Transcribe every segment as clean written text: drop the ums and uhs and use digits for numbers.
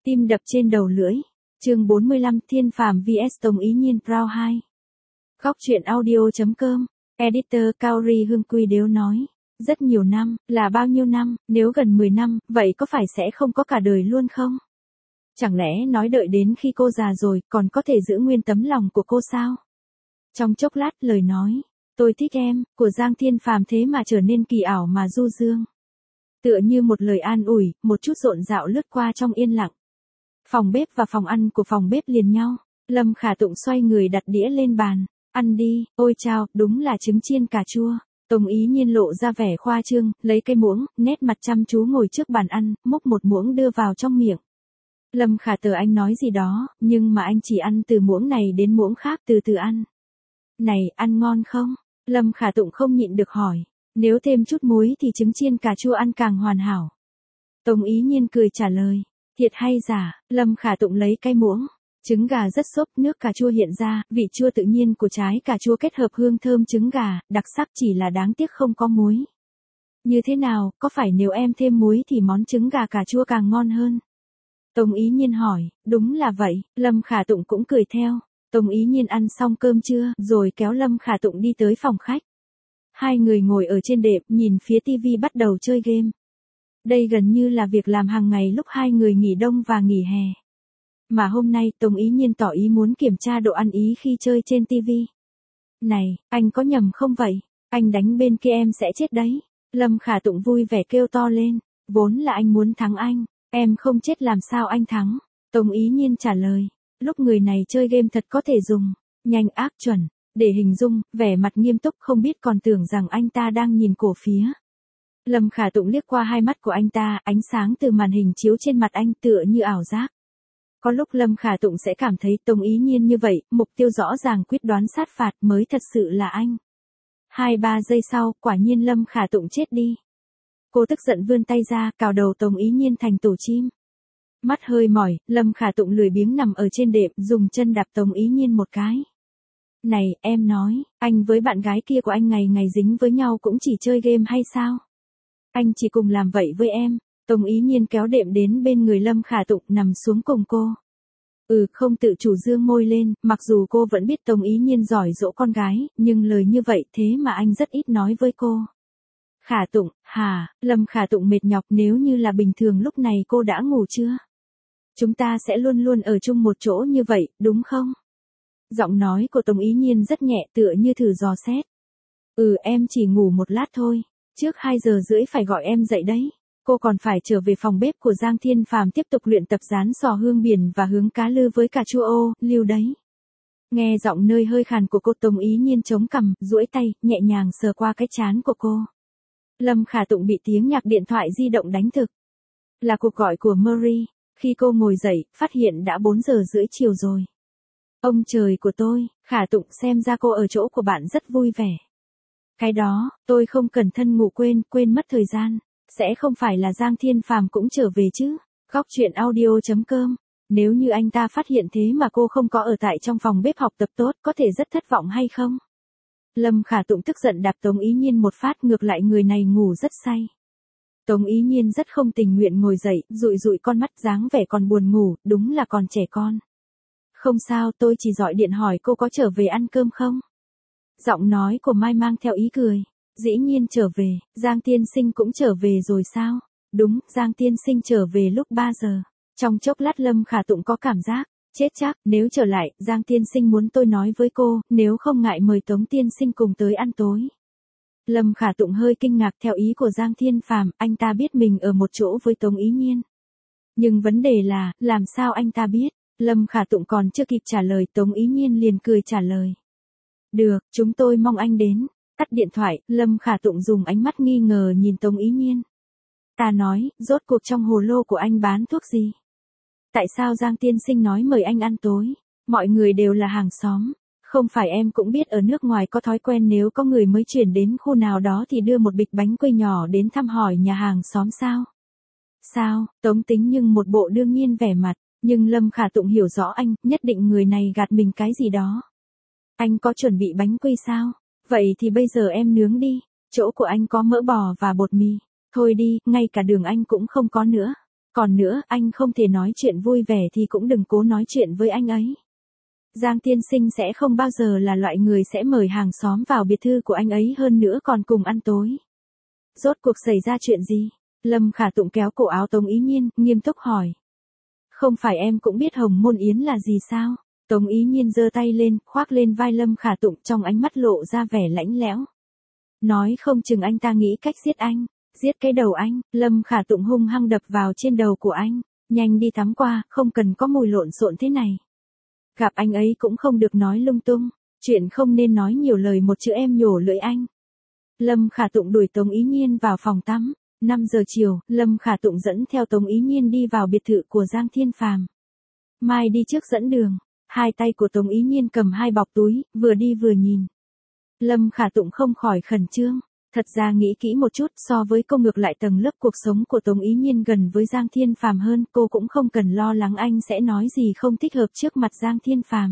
Tim đập trên đầu lưỡi. Chương 45 Thiên Phàm vs Tống Ý Nhiên Pro 2. Góc truyện audio.com. Editor Cao Ri Hương Quy Đếu nói. Rất nhiều năm, là bao nhiêu năm, nếu gần 10 năm, vậy có phải sẽ không có cả đời luôn không? Chẳng lẽ nói đợi đến khi cô già rồi, còn có thể giữ nguyên tấm lòng của cô sao? Trong chốc lát lời nói, tôi thích em, của Giang Thiên Phàm thế mà trở nên kỳ ảo mà du dương. Tựa như một lời an ủi, một chút rộn rạo lướt qua trong yên lặng. Phòng bếp và phòng ăn của phòng bếp liền nhau, Lâm Khả Tụng xoay người đặt đĩa lên bàn, ăn đi, ôi chao, đúng là trứng chiên cà chua. Tống Ý Nhiên lộ ra vẻ khoa trương, lấy cái muỗng, nét mặt chăm chú ngồi trước bàn ăn, múc một muỗng đưa vào trong miệng. Lâm Khả Tờ anh nói gì đó, nhưng mà anh chỉ ăn từ muỗng này đến muỗng khác từ từ ăn. Này, ăn ngon không? Lâm Khả Tụng không nhịn được hỏi. Nếu thêm chút muối thì trứng chiên cà chua ăn càng hoàn hảo. Tống Ý Nhiên cười trả lời. Thiệt hay giả? Lâm Khả Tụng lấy cái muỗng. Trứng gà rất xốp, nước cà chua hiện ra, vị chua tự nhiên của trái cà chua kết hợp hương thơm trứng gà, đặc sắc chỉ là đáng tiếc không có muối. Như thế nào, có phải nếu em thêm muối thì món trứng gà cà chua càng ngon hơn? Tống Ý Nhiên hỏi, đúng là vậy, Lâm Khả Tụng cũng cười theo. Tống Ý Nhiên ăn xong cơm trưa, rồi kéo Lâm Khả Tụng đi tới phòng khách. Hai người ngồi ở trên đệm, nhìn phía tivi bắt đầu chơi game. Đây gần như là việc làm hàng ngày lúc hai người nghỉ đông và nghỉ hè. Mà hôm nay Tống Ý Nhiên tỏ ý muốn kiểm tra độ ăn ý khi chơi trên tivi. Này, anh có nhầm không vậy? Anh đánh bên kia em sẽ chết đấy. Lâm Khả Tụng vui vẻ kêu to lên. Vốn là anh muốn thắng anh. Em không chết làm sao anh thắng? Tống Ý Nhiên trả lời. Lúc người này chơi game thật có thể dùng. Nhanh ác chuẩn. Để hình dung, vẻ mặt nghiêm túc không biết còn tưởng rằng anh ta đang nhìn cổ phía. Lâm Khả Tụng liếc qua hai mắt của anh ta, ánh sáng từ màn hình chiếu trên mặt anh tựa như ảo giác. Có lúc Lâm Khả Tụng sẽ cảm thấy Tống Ý Nhiên như vậy, mục tiêu rõ ràng quyết đoán sát phạt mới thật sự là anh. 2-3 giây sau, quả nhiên Lâm Khả Tụng chết đi. Cô tức giận vươn tay ra, cào đầu Tống Ý Nhiên thành tổ chim. Mắt hơi mỏi, Lâm Khả Tụng lười biếng nằm ở trên đệm, dùng chân đạp Tống Ý Nhiên một cái. Này, em nói, anh với bạn gái kia của anh ngày ngày dính với nhau cũng chỉ chơi game hay sao? Anh chỉ cùng làm vậy với em. Tống Ý Nhiên kéo đệm đến bên người Lâm Khả Tụng nằm xuống cùng cô. Không tự chủ dương môi lên, mặc dù cô vẫn biết Tống Ý Nhiên giỏi dỗ con gái, nhưng lời như vậy thế mà anh rất ít nói với cô. Khả Tụng, hả, Lâm Khả Tụng mệt nhọc nếu như là bình thường lúc này cô đã ngủ chưa? Chúng ta sẽ luôn luôn ở chung một chỗ như vậy, đúng không? Giọng nói của Tống Ý Nhiên rất nhẹ tựa như thử dò xét. Em chỉ ngủ một lát thôi, trước 2 giờ rưỡi phải gọi em dậy đấy. Cô còn phải trở về phòng bếp của Giang Thiên Phàm tiếp tục luyện tập rán sò hương biển và hướng cá lư với cà chua ô, liu đấy. Nghe giọng nơi hơi khàn của cô Tống Ý Nhiên chống cằm, duỗi tay, nhẹ nhàng sờ qua cái trán của cô. Lâm Khả Tụng bị tiếng nhạc điện thoại di động đánh thức. Là cuộc gọi của Marie. Khi cô ngồi dậy, phát hiện đã 4 giờ rưỡi chiều rồi. Ông trời của tôi, Khả Tụng xem ra cô ở chỗ của bạn rất vui vẻ. Cái đó, tôi không cẩn thận ngủ quên mất thời gian. Sẽ không phải là Giang Thiên Phàm cũng trở về chứ? Góc truyện audio.com. Nếu như anh ta phát hiện thế mà cô không có ở tại trong phòng bếp học tập tốt, có thể rất thất vọng hay không? Lâm Khả Tụng tức giận đạp Tống Ý Nhiên một phát, ngược lại người này ngủ rất say. Tống Ý Nhiên rất không tình nguyện ngồi dậy, dụi dụi con mắt dáng vẻ còn buồn ngủ, đúng là còn trẻ con. Không sao, tôi chỉ gọi điện hỏi cô có trở về ăn cơm không? Giọng nói của Mai mang theo ý cười. Dĩ nhiên trở về, Giang Tiên Sinh cũng trở về rồi sao? Đúng, Giang Tiên Sinh trở về lúc 3 giờ. Trong chốc lát Lâm Khả Tụng có cảm giác, chết chắc, nếu trở lại, Giang Tiên Sinh muốn tôi nói với cô, nếu không ngại mời Tống Tiên Sinh cùng tới ăn tối. Lâm Khả Tụng hơi kinh ngạc theo ý của Giang Thiên Phàm, anh ta biết mình ở một chỗ với Tống Ý Nhiên. Nhưng vấn đề là, làm sao anh ta biết? Lâm Khả Tụng còn chưa kịp trả lời, Tống Ý Nhiên liền cười trả lời. Được, chúng tôi mong anh đến. Tắt điện thoại, Lâm Khả Tụng dùng ánh mắt nghi ngờ nhìn Tống Ý Nhiên. Ta nói, rốt cuộc trong hồ lô của anh bán thuốc gì? Tại sao Giang Tiên Sinh nói mời anh ăn tối? Mọi người đều là hàng xóm. Không phải em cũng biết ở nước ngoài có thói quen nếu có người mới chuyển đến khu nào đó thì đưa một bịch bánh quy nhỏ đến thăm hỏi nhà hàng xóm sao? Sao? Tống Tính nhưng một bộ đương nhiên vẻ mặt, nhưng Lâm Khả Tụng hiểu rõ anh, nhất định người này gạt mình cái gì đó. Anh có chuẩn bị bánh quy sao? Vậy thì bây giờ em nướng đi, chỗ của anh có mỡ bò và bột mì. Thôi đi, ngay cả đường anh cũng không có nữa. Còn nữa, anh không thể nói chuyện vui vẻ thì cũng đừng cố nói chuyện với anh ấy. Giang tiên sinh sẽ không bao giờ là loại người sẽ mời hàng xóm vào biệt thự của anh ấy, hơn nữa còn cùng ăn tối. Rốt cuộc xảy ra chuyện gì? Lâm Khả Tụng kéo cổ áo Tống Ý Nhiên, nghiêm túc hỏi. Không phải em cũng biết Hồng Môn Yến là gì sao? Tống Ý Nhiên giơ tay lên, khoác lên vai Lâm Khả Tụng, trong ánh mắt lộ ra vẻ lạnh lẽo. Nói không chừng anh ta nghĩ cách giết anh, giết cái đầu anh. Lâm Khả Tụng hung hăng đập vào trên đầu của anh. Nhanh đi tắm qua, không cần có mùi lộn xộn thế này. Gặp anh ấy cũng không được nói lung tung, chuyện không nên nói nhiều lời một chữ em nhổ lưỡi anh. Lâm Khả Tụng đuổi Tống Ý Nhiên vào phòng tắm. 5 giờ chiều, Lâm Khả Tụng dẫn theo Tống Ý Nhiên đi vào biệt thự của Giang Thiên Phàm. Mai đi trước dẫn đường, hai tay của Tống Ý Nhiên cầm hai bọc túi, vừa đi vừa nhìn. Lâm Khả Tụng không khỏi khẩn trương, thật ra nghĩ kỹ một chút, so với cô ngược lại tầng lớp cuộc sống của Tống Ý Nhiên gần với Giang Thiên Phàm hơn, cô cũng không cần lo lắng anh sẽ nói gì không thích hợp trước mặt Giang Thiên Phàm.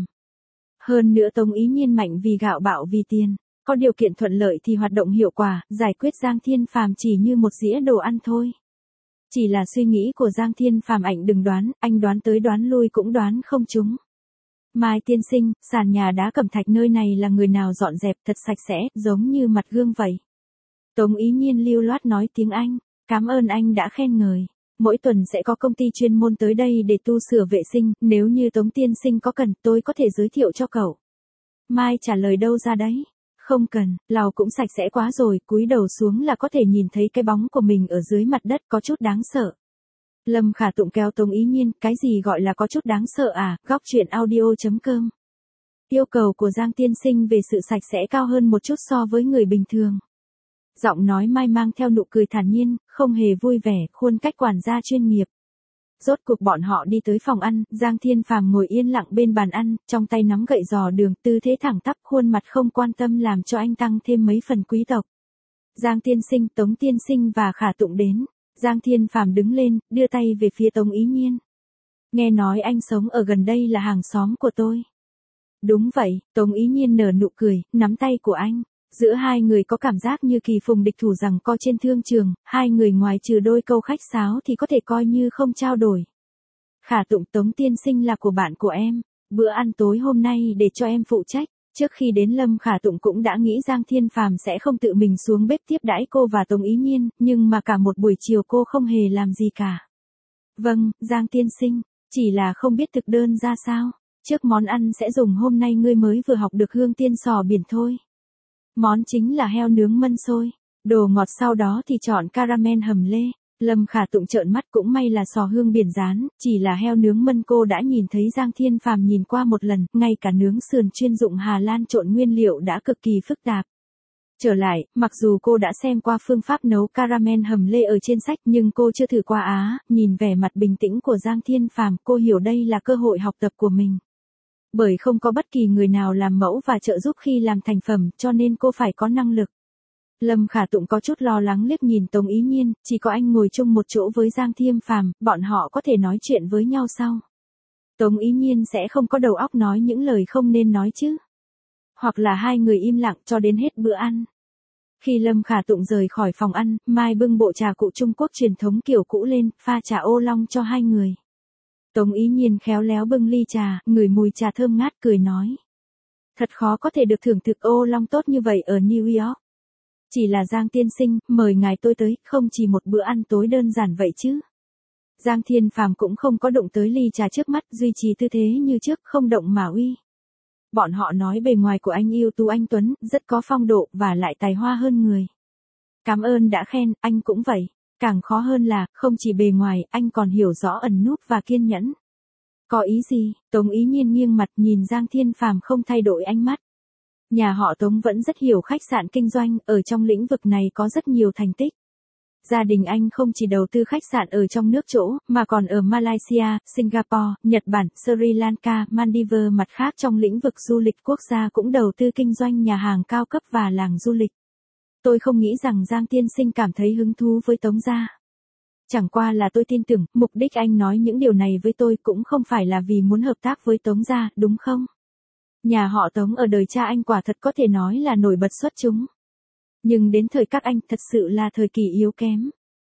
Hơn nữa Tống Ý Nhiên mạnh vì gạo bạo vì tiền. Có điều kiện thuận lợi thì hoạt động hiệu quả, giải quyết Giang Thiên Phàm chỉ như một dĩa đồ ăn thôi. Chỉ là suy nghĩ của Giang Thiên Phàm anh đừng đoán, anh đoán tới đoán lui cũng đoán không trúng. Mai tiên sinh, sàn nhà đá cẩm thạch nơi này là người nào dọn dẹp thật sạch sẽ, giống như mặt gương vậy. Tống Ý Nhiên lưu loát nói tiếng Anh, cảm ơn anh đã khen ngợi. Mỗi tuần sẽ có công ty chuyên môn tới đây để tu sửa vệ sinh, nếu như Tống tiên sinh có cần tôi có thể giới thiệu cho cậu. Mai trả lời đâu ra đấy. Không cần, lò cũng sạch sẽ quá rồi, cúi đầu xuống là có thể nhìn thấy cái bóng của mình ở dưới mặt đất, có chút đáng sợ. Lâm Khả Tụng kéo Tống Ý Nhiên, cái gì gọi là có chút đáng sợ à? Góc truyện audio.com. Yêu cầu của Giang tiên sinh về sự sạch sẽ cao hơn một chút so với người bình thường. Giọng nói Mai mang theo nụ cười thản nhiên, không hề vui vẻ, khuôn cách quản gia chuyên nghiệp. Rốt cuộc bọn họ đi tới phòng ăn, Giang Thiên Phàm ngồi yên lặng bên bàn ăn, trong tay nắm gậy giò đường, tư thế thẳng tắp, khuôn mặt không quan tâm làm cho anh tăng thêm mấy phần quý tộc. Giang tiên sinh, Tống tiên sinh và Khả Tụng đến. Giang Thiên Phàm đứng lên, đưa tay về phía Tống Ý Nhiên. Nghe nói anh sống ở gần đây là hàng xóm của tôi. Đúng vậy, Tống Ý Nhiên nở nụ cười, nắm tay của anh. Giữa hai người có cảm giác như kỳ phùng địch thủ rằng co trên thương trường, hai người ngoài trừ đôi câu khách sáo thì có thể coi như không trao đổi. Khả Tụng, Tống tiên sinh là của bạn của em, bữa ăn tối hôm nay để cho em phụ trách. Trước khi đến Lâm Khả Tụng cũng đã nghĩ Giang Thiên Phàm sẽ không tự mình xuống bếp tiếp đãi cô và Tống Ý Nhiên, nhưng mà cả một buổi chiều cô không hề làm gì cả. Vâng, Giang tiên sinh, chỉ là không biết thực đơn ra sao. Trước món ăn sẽ dùng hôm nay ngươi mới vừa học được hương tiên sò biển thôi. Món chính là heo nướng mân xôi, đồ ngọt sau đó thì chọn caramel hầm lê. Lâm Khả Tụng trợn mắt, cũng may là sò hương biển rán, chỉ là heo nướng mân cô đã nhìn thấy Giang Thiên Phàm nhìn qua một lần, ngay cả nướng sườn chuyên dụng Hà Lan trộn nguyên liệu đã cực kỳ phức tạp. Trở lại, mặc dù cô đã xem qua phương pháp nấu caramel hầm lê ở trên sách nhưng cô chưa thử qua nhìn vẻ mặt bình tĩnh của Giang Thiên Phàm, cô hiểu đây là cơ hội học tập của mình. Bởi không có bất kỳ người nào làm mẫu và trợ giúp khi làm thành phẩm, cho nên cô phải có năng lực. Lâm Khả Tụng có chút lo lắng liếc nhìn Tống Ý Nhiên, chỉ có anh ngồi chung một chỗ với Giang Thiên Phàm, bọn họ có thể nói chuyện với nhau sau. Tống Ý Nhiên sẽ không có đầu óc nói những lời không nên nói chứ. Hoặc là hai người im lặng cho đến hết bữa ăn. Khi Lâm Khả Tụng rời khỏi phòng ăn, Mai bưng bộ trà cụ Trung Quốc truyền thống kiểu cũ lên, pha trà ô long cho hai người. Tống Ý Nhiên khéo léo bưng ly trà, ngửi mùi trà thơm ngát cười nói. Thật khó có thể được thưởng thức ô long tốt như vậy ở New York. Chỉ là Giang tiên sinh, mời ngài tôi tới, không chỉ một bữa ăn tối đơn giản vậy chứ. Giang Thiên Phàm cũng không có động tới ly trà trước mắt, duy trì tư thế như trước, không động mà uy. Bọn họ nói bề ngoài của anh ưu tú anh tuấn, rất có phong độ, và lại tài hoa hơn người. Cảm ơn đã khen, anh cũng vậy. Càng khó hơn là, không chỉ bề ngoài, anh còn hiểu rõ ẩn núp và kiên nhẫn. Có ý gì? Tống Ý Nhiên nghiêng mặt nhìn Giang Thiên Phàm không thay đổi ánh mắt. Nhà họ Tống vẫn rất hiểu khách sạn kinh doanh, ở trong lĩnh vực này có rất nhiều thành tích. Gia đình anh không chỉ đầu tư khách sạn ở trong nước chỗ, mà còn ở Malaysia, Singapore, Nhật Bản, Sri Lanka, Maldives, mặt khác trong lĩnh vực du lịch quốc gia cũng đầu tư kinh doanh nhà hàng cao cấp và làng du lịch. Tôi không nghĩ rằng Giang tiên sinh cảm thấy hứng thú với Tống gia. Chẳng qua là tôi tin tưởng, mục đích anh nói những điều này với tôi cũng không phải là vì muốn hợp tác với Tống gia, đúng không? Nhà họ Tống ở đời cha anh quả thật có thể nói là nổi bật xuất chúng. Nhưng đến thời các anh thật sự là thời kỳ yếu kém.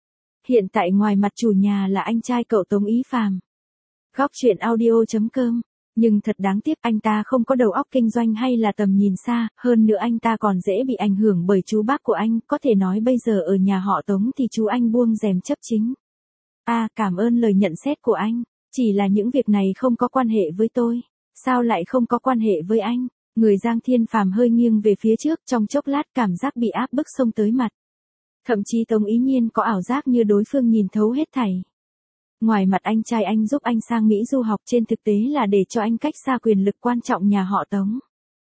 Hiện tại ngoài mặt chủ nhà là anh trai cậu Tống Ý Phàm. Góc truyện audio.com. Nhưng thật đáng tiếc anh ta không có đầu óc kinh doanh hay là tầm nhìn xa, hơn nữa anh ta còn dễ bị ảnh hưởng bởi chú bác của anh, có thể nói bây giờ ở nhà họ Tống thì chú anh buông rèm chấp chính. Cảm ơn lời nhận xét của anh, chỉ là những việc này không có quan hệ với tôi. Sao lại không có quan hệ với anh? Người Giang Thiên Phàm hơi nghiêng về phía trước, trong chốc lát cảm giác bị áp bức xông tới mặt. Thậm chí Tống Ý Nhiên có ảo giác như đối phương nhìn thấu hết thảy. Ngoài mặt anh trai anh giúp anh sang Mỹ du học, trên thực tế là để cho anh cách xa quyền lực quan trọng nhà họ Tống.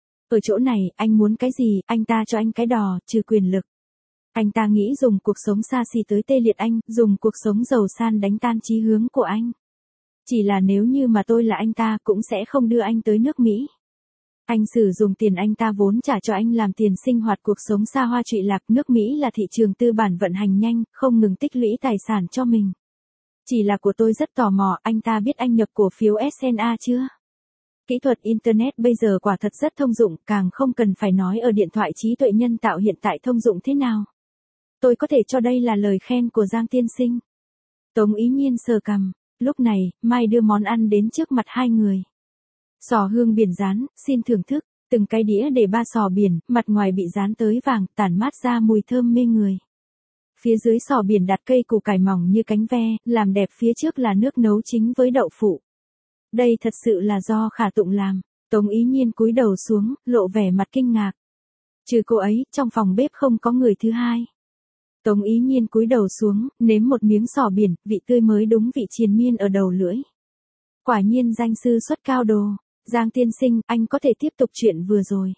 Ở chỗ này, anh muốn cái gì, anh ta cho anh cái đò, trừ quyền lực. Anh ta nghĩ dùng cuộc sống xa xỉ tới tê liệt anh, dùng cuộc sống giàu sang đánh tan chí hướng của anh. Chỉ là nếu như mà tôi là anh ta cũng sẽ không đưa anh tới nước Mỹ. Anh sử dụng tiền anh ta vốn trả cho anh làm tiền sinh hoạt cuộc sống xa hoa trụy lạc. Nước Mỹ là thị trường tư bản vận hành nhanh, không ngừng tích lũy tài sản cho mình. Chỉ là của tôi rất tò mò, anh ta biết anh nhập cổ phiếu SNA chưa? Kỹ thuật Internet bây giờ quả thật rất thông dụng, càng không cần phải nói ở điện thoại trí tuệ nhân tạo hiện tại thông dụng thế nào. Tôi có thể cho đây là lời khen của Giang tiên sinh. Tống Ý Nhiên sờ cằm. Lúc này, Mai đưa món ăn đến trước mặt hai người. Sò hương biển rán, xin thưởng thức. Từng cái đĩa để 3 sò biển, mặt ngoài bị rán tới vàng, tản mát ra mùi thơm mê người. Phía dưới sò biển đặt cây củ cải mỏng như cánh ve, làm đẹp phía trước là nước nấu chính với đậu phụ. Đây thật sự là do Khả Tụng làm. Tống Ý Nhiên cúi đầu xuống, lộ vẻ mặt kinh ngạc. Trừ cô ấy, trong phòng bếp không có người thứ hai. Tống Ý Nhiên cúi đầu xuống, nếm một miếng sò biển, vị tươi mới đúng vị triền miên ở đầu lưỡi. Quả nhiên danh sư xuất cao đồ. Giang tiên sinh, anh có thể tiếp tục chuyện vừa rồi.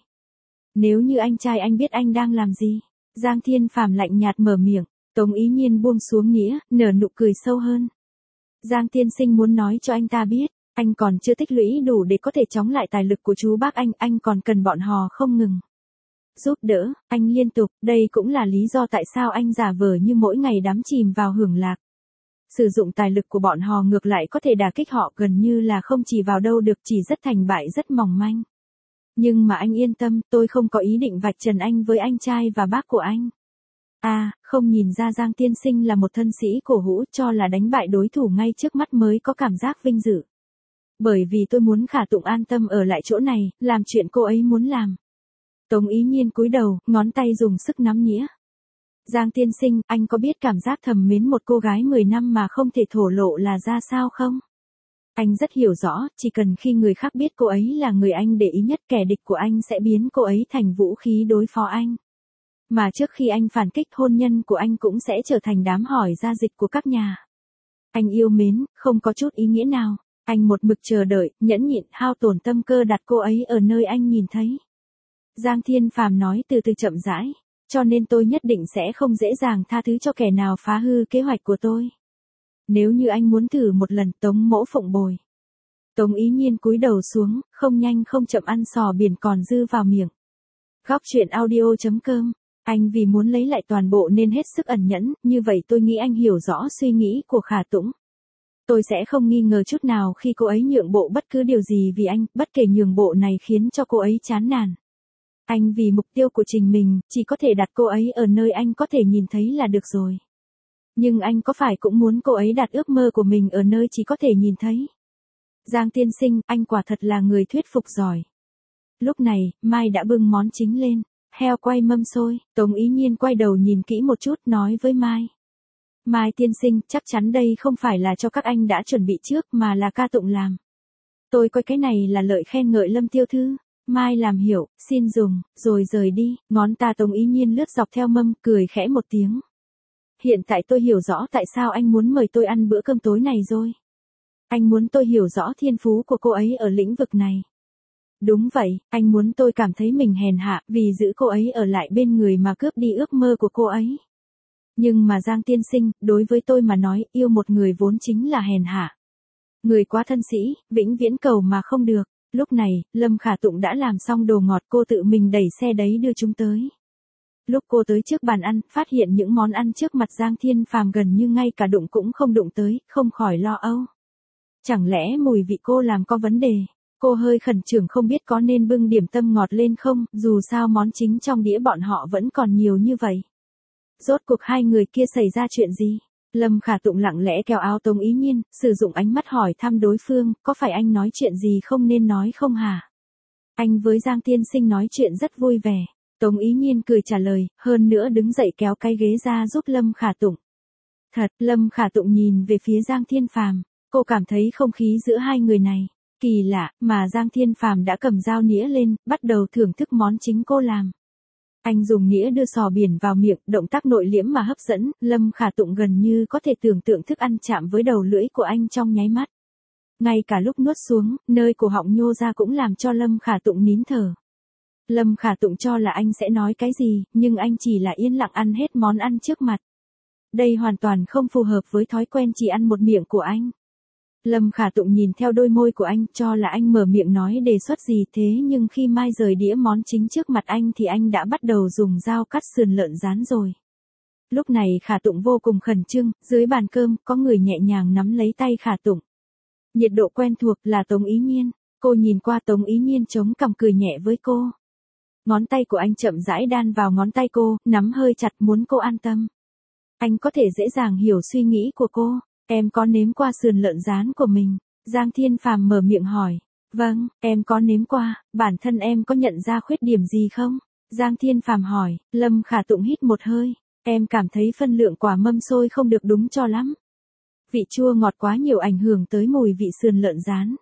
Nếu như anh trai anh biết anh đang làm gì. Giang Thiên Phàm lạnh nhạt mở miệng. Tống Ý Nhiên buông xuống nghĩa, nở nụ cười sâu hơn. Giang tiên sinh muốn nói cho anh ta biết, anh còn chưa tích lũy đủ để có thể chống lại tài lực của chú bác anh còn cần bọn họ không ngừng giúp đỡ, anh liên tục, đây cũng là lý do tại sao anh giả vờ như mỗi ngày đắm chìm vào hưởng lạc. Sử dụng tài lực của bọn họ ngược lại có thể đả kích họ gần như là không chỉ vào đâu được, chỉ rất thành bại rất mỏng manh. Nhưng mà anh yên tâm, tôi không có ý định vạch trần anh với anh trai và bác của anh. Không nhìn ra Giang tiên sinh là một thân sĩ cổ hũ, cho là đánh bại đối thủ ngay trước mắt mới có cảm giác vinh dự. Bởi vì tôi muốn Khả Tụng an tâm ở lại chỗ này, làm chuyện cô ấy muốn làm. Tống Ý Nhiên cúi đầu, ngón tay dùng sức nắm nĩa. Giang tiên sinh, anh có biết cảm giác thầm mến một cô gái 10 năm mà không thể thổ lộ là ra sao không? Anh rất hiểu rõ, chỉ cần khi người khác biết cô ấy là người anh để ý nhất, kẻ địch của anh sẽ biến cô ấy thành vũ khí đối phó anh. Mà trước khi anh phản kích, hôn nhân của anh cũng sẽ trở thành đám hỏi gia dịch của các nhà. Anh yêu mến, không có chút ý nghĩa nào. Anh một mực chờ đợi, nhẫn nhịn, hao tổn tâm cơ đặt cô ấy ở nơi anh nhìn thấy. Giang Thiên Phàm nói từ từ chậm rãi. Cho nên tôi nhất định sẽ không dễ dàng tha thứ cho kẻ nào phá hư kế hoạch của tôi. Nếu như anh muốn thử một lần, Tống mỗ phụng bồi. Tống Ý Nhiên cúi đầu xuống, không nhanh không chậm ăn sò biển còn dư vào miệng. Góc truyện audio.com. Anh vì muốn lấy lại toàn bộ nên hết sức ẩn nhẫn, như vậy tôi nghĩ anh hiểu rõ suy nghĩ của Khả Tụng. Tôi sẽ không nghi ngờ chút nào khi cô ấy nhượng bộ bất cứ điều gì vì anh, bất kể nhường bộ này khiến cho cô ấy chán nản. Anh vì mục tiêu của trình mình, chỉ có thể đặt cô ấy ở nơi anh có thể nhìn thấy là được rồi. Nhưng anh có phải cũng muốn cô ấy đặt ước mơ của mình ở nơi chỉ có thể nhìn thấy? Giang tiên sinh, anh quả thật là người thuyết phục giỏi. Lúc này, Mai đã bưng món chính lên. Heo quay mâm xôi. Tống Ý Nhiên quay đầu nhìn kỹ một chút, nói với Mai. Mai tiên sinh, chắc chắn đây không phải là cho các anh đã chuẩn bị trước mà là ca tụng làm. Tôi coi cái này là lời khen ngợi Lâm tiểu thư. Mai làm hiểu, xin dùng, rồi rời đi. Ngón ta Tống Ý Nhiên lướt dọc theo mâm, cười khẽ một tiếng. Hiện tại tôi hiểu rõ tại sao anh muốn mời tôi ăn bữa cơm tối này rồi. Anh muốn tôi hiểu rõ thiên phú của cô ấy ở lĩnh vực này. Đúng vậy, anh muốn tôi cảm thấy mình hèn hạ vì giữ cô ấy ở lại bên người mà cướp đi ước mơ của cô ấy. Nhưng mà Giang tiên sinh, đối với tôi mà nói, yêu một người vốn chính là hèn hạ. Người quá thân sĩ, vĩnh viễn cầu mà không được. Lúc này, Lâm Khả Tụng đã làm xong đồ ngọt, cô tự mình đẩy xe đấy đưa chúng tới. Lúc cô tới trước bàn ăn, phát hiện những món ăn trước mặt Giang Thiên Phàm gần như ngay cả đụng cũng không đụng tới, không khỏi lo âu. Chẳng lẽ mùi vị cô làm có vấn đề? Cô hơi khẩn trương không biết có nên bưng điểm tâm ngọt lên không, dù sao món chính trong đĩa bọn họ vẫn còn nhiều như vậy. Rốt cuộc hai người kia xảy ra chuyện gì? Lâm Khả Tụng lặng lẽ kéo áo Tống Ý Nhiên, sử dụng ánh mắt hỏi thăm đối phương, có phải anh nói chuyện gì không nên nói không hả? Anh với Giang tiên sinh nói chuyện rất vui vẻ. Tống Ý Nhiên cười trả lời, hơn nữa đứng dậy kéo cái ghế ra giúp Lâm Khả Tụng. Thật, Lâm Khả Tụng nhìn về phía Giang Thiên Phàm, cô cảm thấy không khí giữa hai người này kỳ lạ, mà Giang Thiên Phàm đã cầm dao nĩa lên, bắt đầu thưởng thức món chính cô làm. Anh dùng nĩa đưa sò biển vào miệng, động tác nội liễm mà hấp dẫn, Lâm Khả Tụng gần như có thể tưởng tượng thức ăn chạm với đầu lưỡi của anh trong nháy mắt. Ngay cả lúc nuốt xuống, nơi cổ họng nhô ra cũng làm cho Lâm Khả Tụng nín thở. Lâm Khả Tụng cho là anh sẽ nói cái gì, nhưng anh chỉ là yên lặng ăn hết món ăn trước mặt. Đây hoàn toàn không phù hợp với thói quen chỉ ăn một miệng của anh. Lâm Khả Tụng nhìn theo đôi môi của anh, cho là anh mở miệng nói đề xuất gì thế, nhưng khi mai rời đĩa món chính trước mặt anh thì anh đã bắt đầu dùng dao cắt sườn lợn rán rồi. Lúc này Khả Tụng vô cùng khẩn trương, dưới bàn cơm, có người nhẹ nhàng nắm lấy tay Khả Tụng. Nhiệt độ quen thuộc là Tống Ý Nhiên, cô nhìn qua Tống Ý Nhiên chống cằm cười nhẹ với cô. Ngón tay của anh chậm rãi đan vào ngón tay cô, nắm hơi chặt muốn cô an tâm. Anh có thể dễ dàng hiểu suy nghĩ của cô. Em có nếm qua sườn lợn rán của mình? Giang Thiên Phàm mở miệng hỏi. Vâng, em có nếm qua, bản thân em có nhận ra khuyết điểm gì không? Giang Thiên Phàm hỏi. Lâm Khả Tụng hít một hơi. Em cảm thấy phân lượng quả mâm xôi không được đúng cho lắm. Vị chua ngọt quá nhiều ảnh hưởng tới mùi vị sườn lợn rán.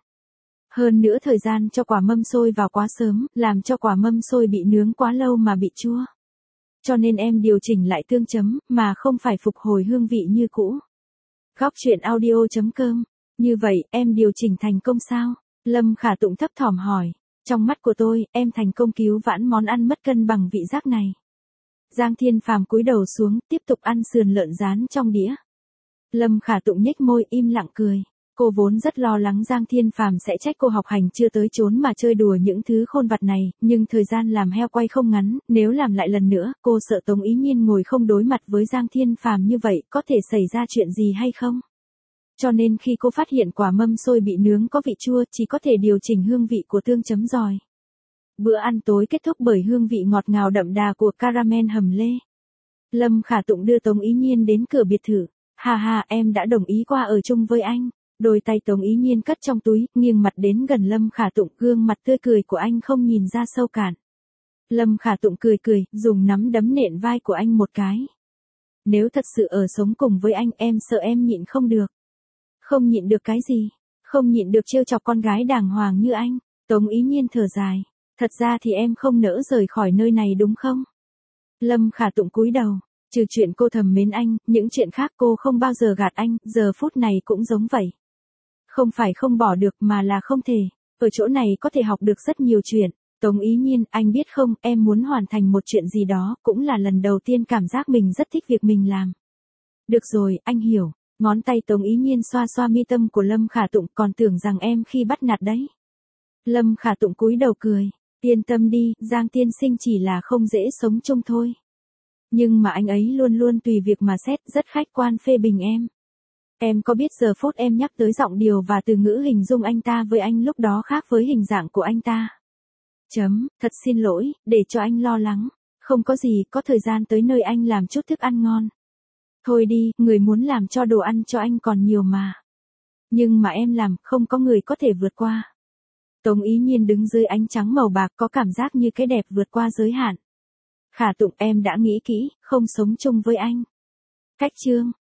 Hơn nữa thời gian cho quả mâm xôi vào quá sớm, làm cho quả mâm xôi bị nướng quá lâu mà bị chua. Cho nên em điều chỉnh lại tương chấm, mà không phải phục hồi hương vị như cũ. Góc truyện audio.com. Như vậy, em điều chỉnh thành công sao? Lâm Khả Tụng thấp thỏm hỏi. Trong mắt của tôi, em thành công cứu vãn món ăn mất cân bằng vị giác này. Giang Thiên Phàm cúi đầu xuống, tiếp tục ăn sườn lợn rán trong đĩa. Lâm Khả Tụng nhếch môi im lặng cười. Cô vốn rất lo lắng Giang Thiên Phàm sẽ trách cô học hành chưa tới chốn mà chơi đùa những thứ khôn vặt này, nhưng thời gian làm heo quay không ngắn, nếu làm lại lần nữa, cô sợ Tống Ý Nhiên ngồi không đối mặt với Giang Thiên Phàm như vậy, có thể xảy ra chuyện gì hay không? Cho nên khi cô phát hiện quả mâm xôi bị nướng có vị chua, chỉ có thể điều chỉnh hương vị của tương chấm giỏi. Bữa ăn tối kết thúc bởi hương vị ngọt ngào đậm đà của caramel hầm lê. Lâm Khả Tụng đưa Tống Ý Nhiên đến cửa biệt thự. Hà hà, em đã đồng ý qua ở chung với anh. Đôi tay Tống Ý Nhiên cất trong túi, nghiêng mặt đến gần Lâm Khả Tụng, gương mặt tươi cười của anh không nhìn ra sâu cạn. Lâm Khả Tụng cười cười, dùng nắm đấm nện vai của anh một cái. Nếu thật sự ở sống cùng với anh, em sợ em nhịn không được. Không nhịn được cái gì? Không nhịn được trêu chọc con gái đàng hoàng như anh. Tống Ý Nhiên thở dài. Thật ra thì em không nỡ rời khỏi nơi này đúng không? Lâm Khả Tụng cúi đầu. Trừ chuyện cô thầm mến anh, những chuyện khác cô không bao giờ gạt anh, giờ phút này cũng giống vậy. Không phải không bỏ được mà là không thể. Ở chỗ này có thể học được rất nhiều chuyện. Tống Ý Nhiên, anh biết không, em muốn hoàn thành một chuyện gì đó, cũng là lần đầu tiên cảm giác mình rất thích việc mình làm. Được rồi, anh hiểu. Ngón tay Tống Ý Nhiên xoa xoa mi tâm của Lâm Khả Tụng, còn tưởng rằng em khi bắt nạt đấy. Lâm Khả Tụng cúi đầu cười. Yên tâm đi, Giang tiên sinh chỉ là không dễ sống chung thôi. Nhưng mà anh ấy luôn luôn tùy việc mà xét, rất khách quan phê bình em. Em có biết giờ phút em nhắc tới giọng điệu và từ ngữ hình dung anh ta với anh lúc đó khác với hình dạng của anh ta. Thật xin lỗi, để cho anh lo lắng. Không có gì, có thời gian tới nơi anh làm chút thức ăn ngon. Thôi đi, người muốn làm cho đồ ăn cho anh còn nhiều mà. Nhưng mà em làm, không có người có thể vượt qua. Tống Ý Nhiên đứng dưới ánh trắng màu bạc có cảm giác như cái đẹp vượt qua giới hạn. Khả Tụng, em đã nghĩ kỹ, không sống chung với anh. Cách chương.